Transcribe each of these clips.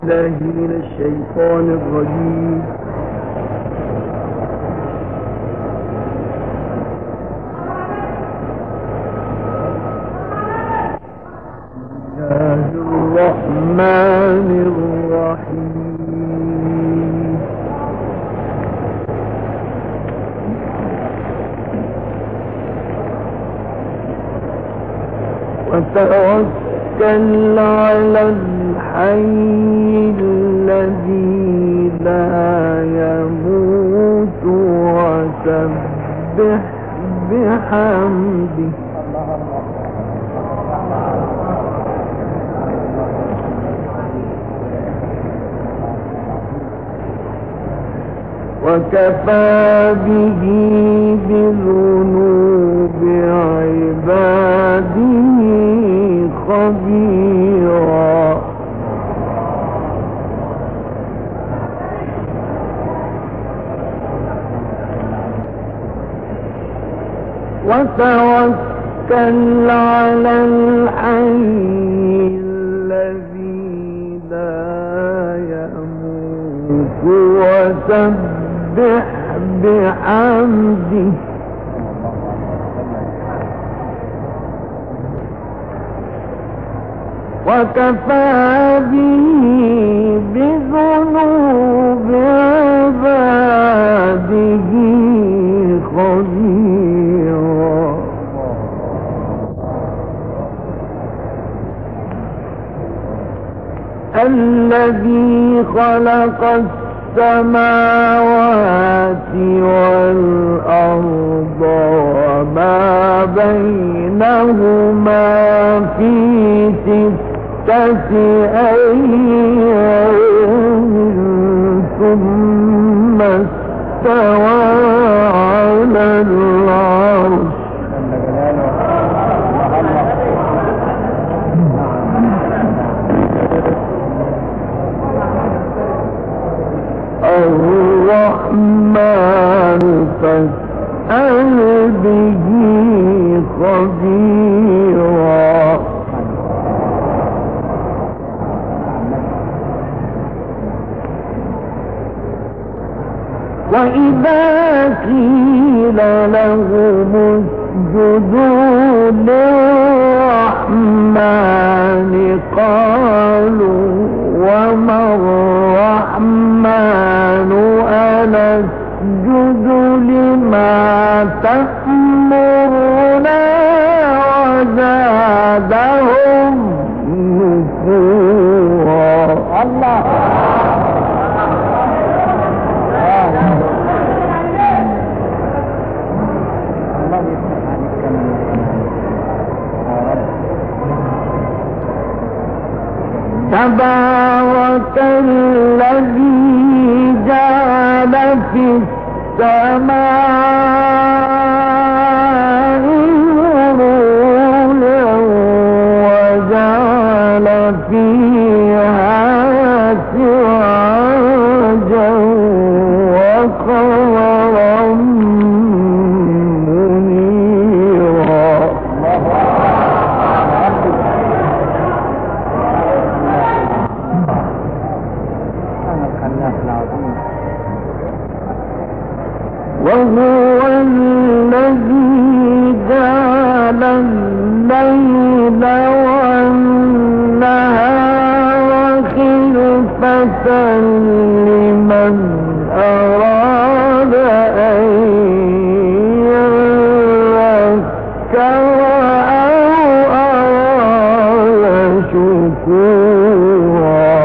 الله من الشيطان الرجيم. بسم الله الرحمن الرحيم. وتوكل على الحي الذي لا يموت وسبح بحمده وكفى به بذنوب عباده خبيرا. وتوكل على الحي الذي لا يموت وسبح بحمده وكفى به بذنوب عباده خبيرا. الذي خلق السماوات والأرض وما بينهما في 6 أيام ثم استوى على العرش. الرحمن فاسأل به خبيرا. وإذا قيل لهم اسجدوا للرحمن قالوا وما الرحمن أنسجد لما تأمرنا وزادهم نفورا. الله تبارك الذي جعل في السماء نورا وجعل فيها سراجا وقمرا منيرا. وهو الذي جعل الليل والنهار خلفة لمن أراد أن يذكر أو أراد شكورا.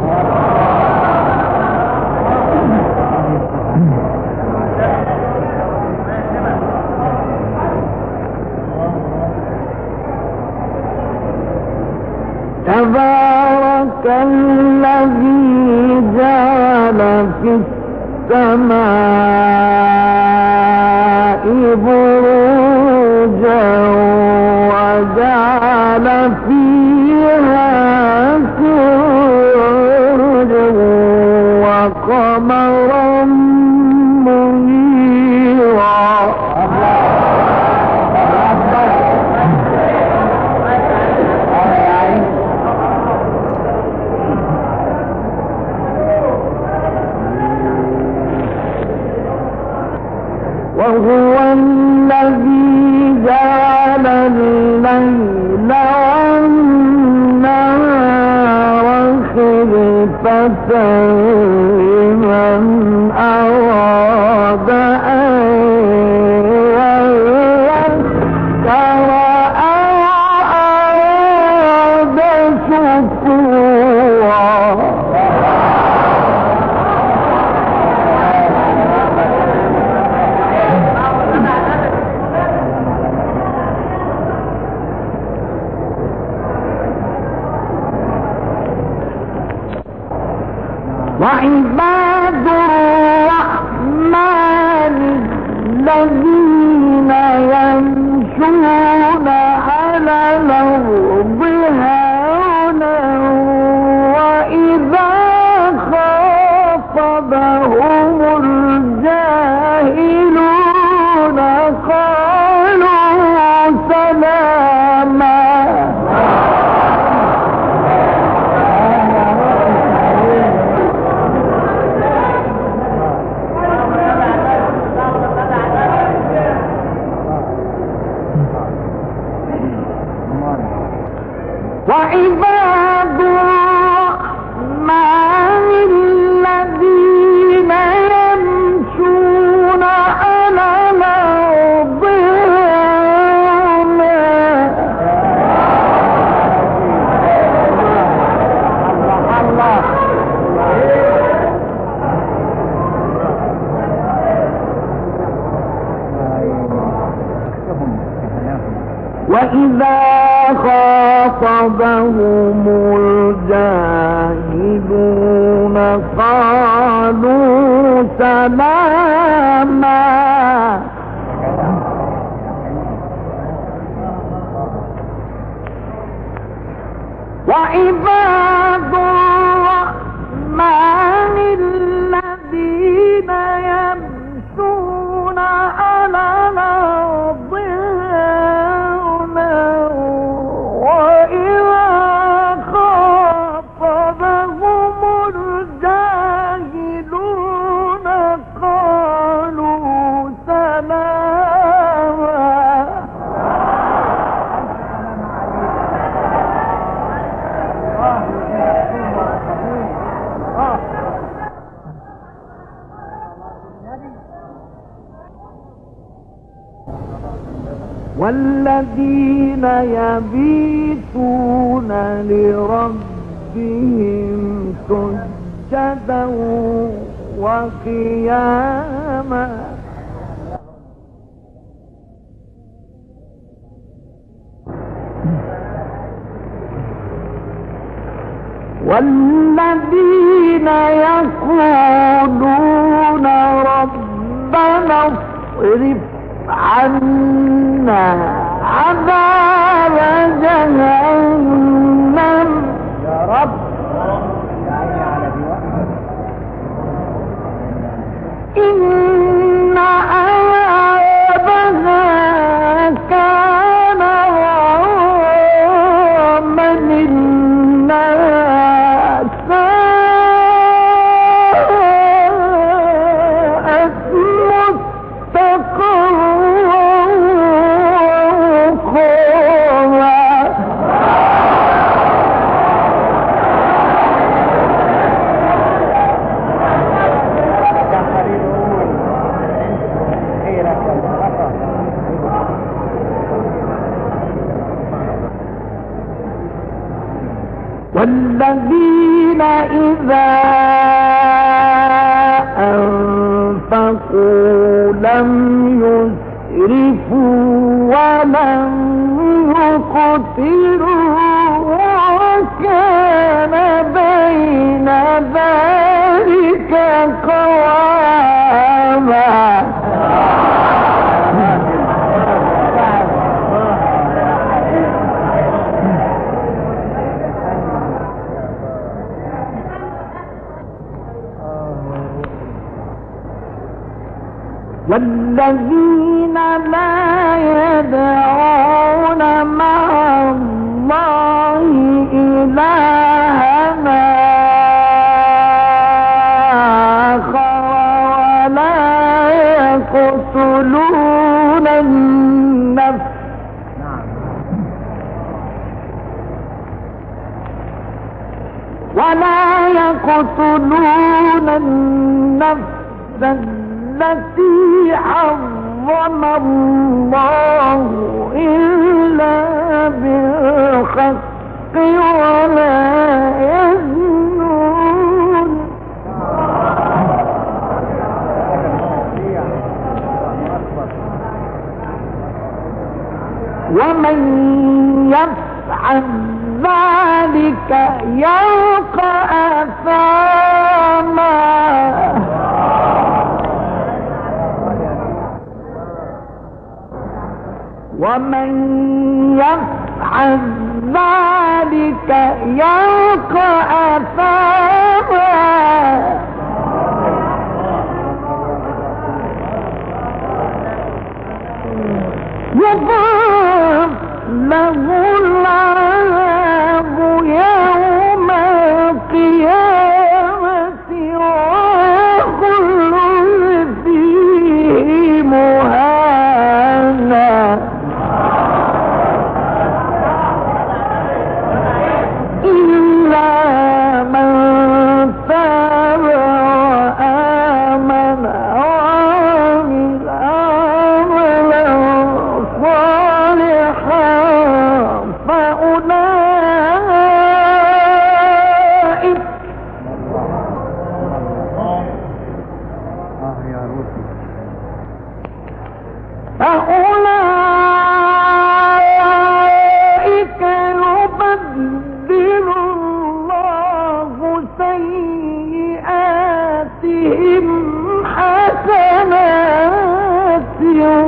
تبارك الذي جعل في السماء بروجا وجعل فيها سراجا وقمرا منيرا. طائفة لمن أراد أن يذكر أو أراد شكورا. وعباد الرحمن الذين يمشون على الأرض هونا وإذا خاطبهم الجاهلون قالوا سلاما. وعباد الرحمن الذين يمشون على الأرض هونا وإذا خاطبهم الجاهلون قالوا سلاما. وعباد الرحمن الذين يمشون على الأرض والذين يبيتون لربهم سجدا وقياما. والذين يقولون ربنا اصرف عنا عذاب جهنم يا رب إن عذابها كان غراما إنها ساءت مستقرا. والذين إذا أنفقوا لم يسرفوا ولم يقتروا وكان بين ذلك قواما. والذين لا يدعون مع الله إلها آخر ولا يقتلون النفس ولا يقتلون النفس التي حرم الله إلا بالحق ولا يزنون ومن يفعل ذلك يلقى أثاما ومن يفعل ذلك يلقى أثاما يضاعف له العذاب يوم القيامة ويخلد فيه مهانا إلا من تاب وآمن وعمل عملا صالحا فأولئك يبدل الله سيئاتهم حسنات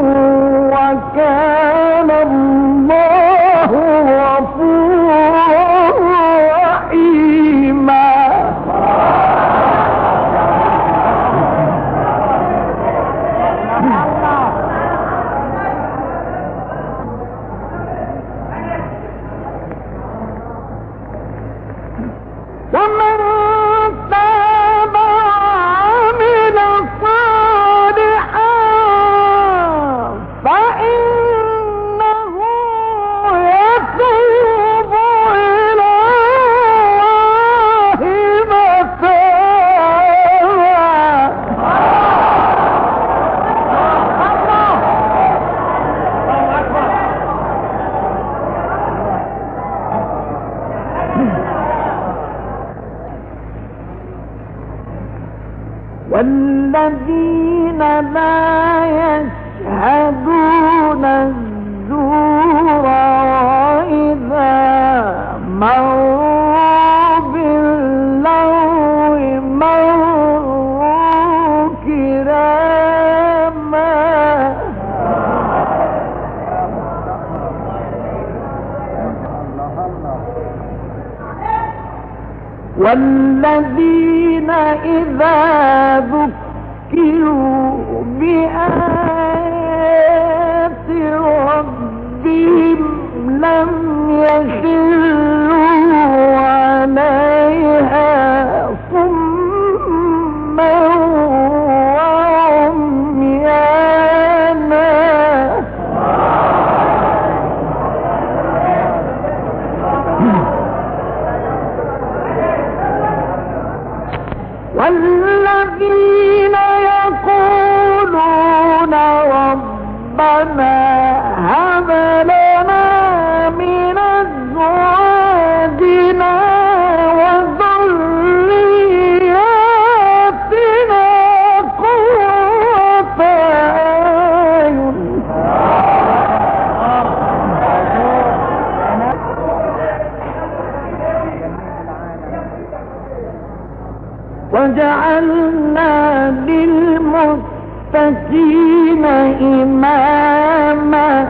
وكان الله غفورا رحيما ومن تاب وعمل صالحا فإنه يتوب إلى الله والذين لا يشهدون الزور وإذا مروا باللغو مروا كراما والذين إذا ذكروا بآيات ربهم لم يخروا عليها صما وعميانا والذين يقولون ربنا هب لنا من أزواجنا وذرياتنا قرة أعين وجعلنا للمتقين إماما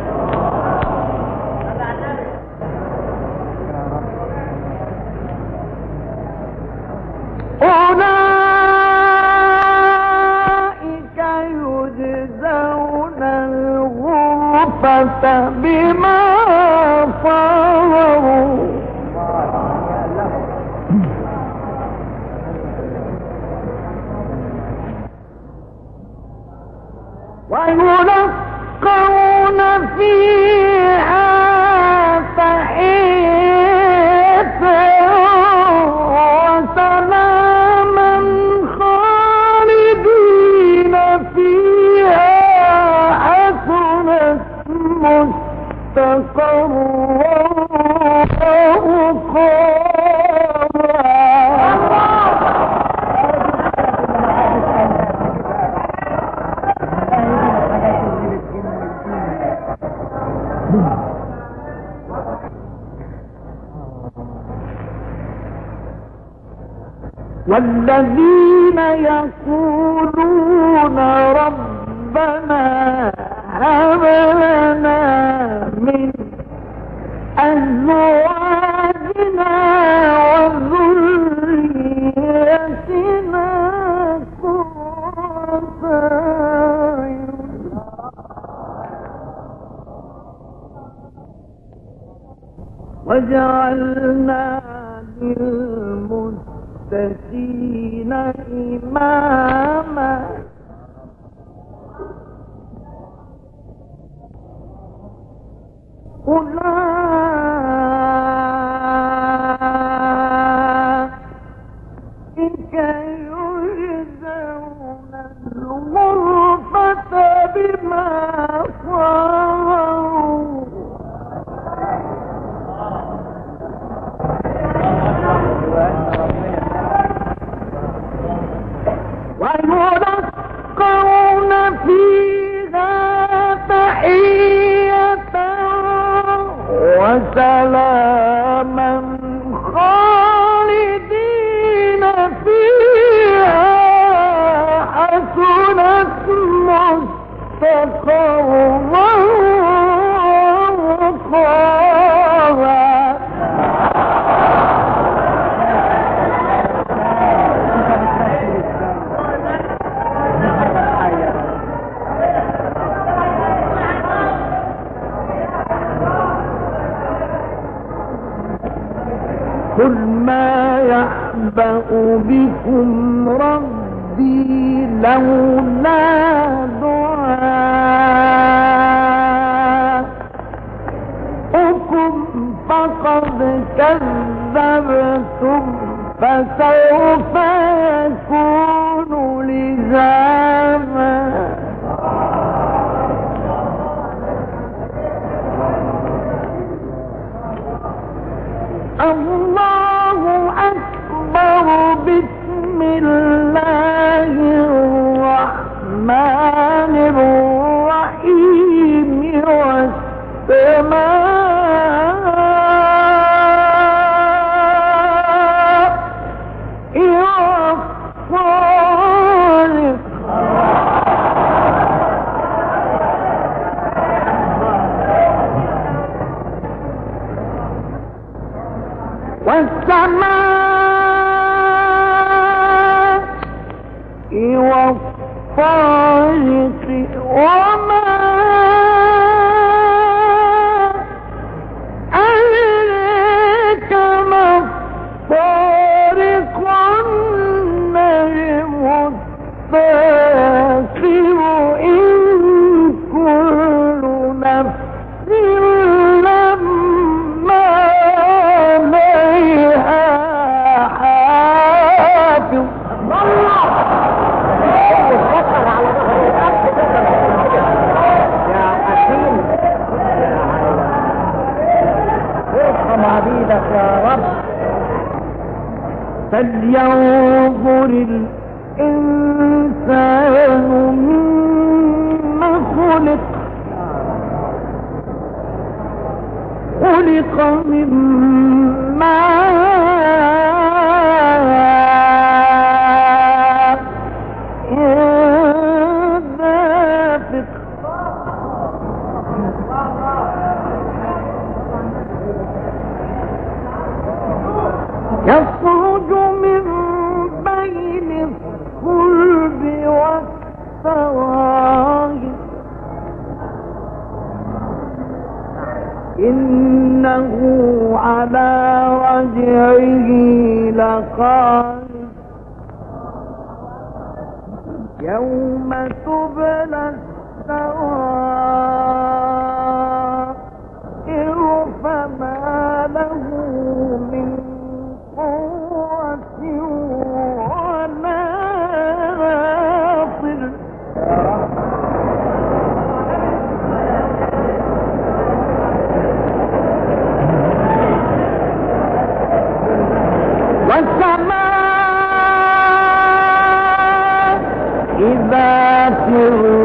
أولئك يجزون الغرفة بما صبروا ويلقون فيها تحية وسلاما والذين يقولون ربنا هب لنا من أزواجنا وذريتنا قرة أعين وجعلنا للمتقين إماما أولئك يجزون الغرفة بما صبروا ويلقون فيها تحية وسلاما خالدين فيها حسنت مستقرا ومقاما قل ما يحبأ بكم ربي لولا دعاؤكم فقد كذبتم فسوف يكون لزاما الله أكبر بسم الله الرحمن الرحيم والسماء والطارق والسماء والطارق وما أدراك ما الطارق النجم الثاقب إن كل نفس لما عليها حافظ عبيدك يا رب فلينظر الإنسان مما خلق خلق من ماء دافق يخرج من بين الصلب والترائب إنه على رجعه لقادر يوم تبلى السرائر فما له من قوة ولا ناصر والسماء ذات الرجع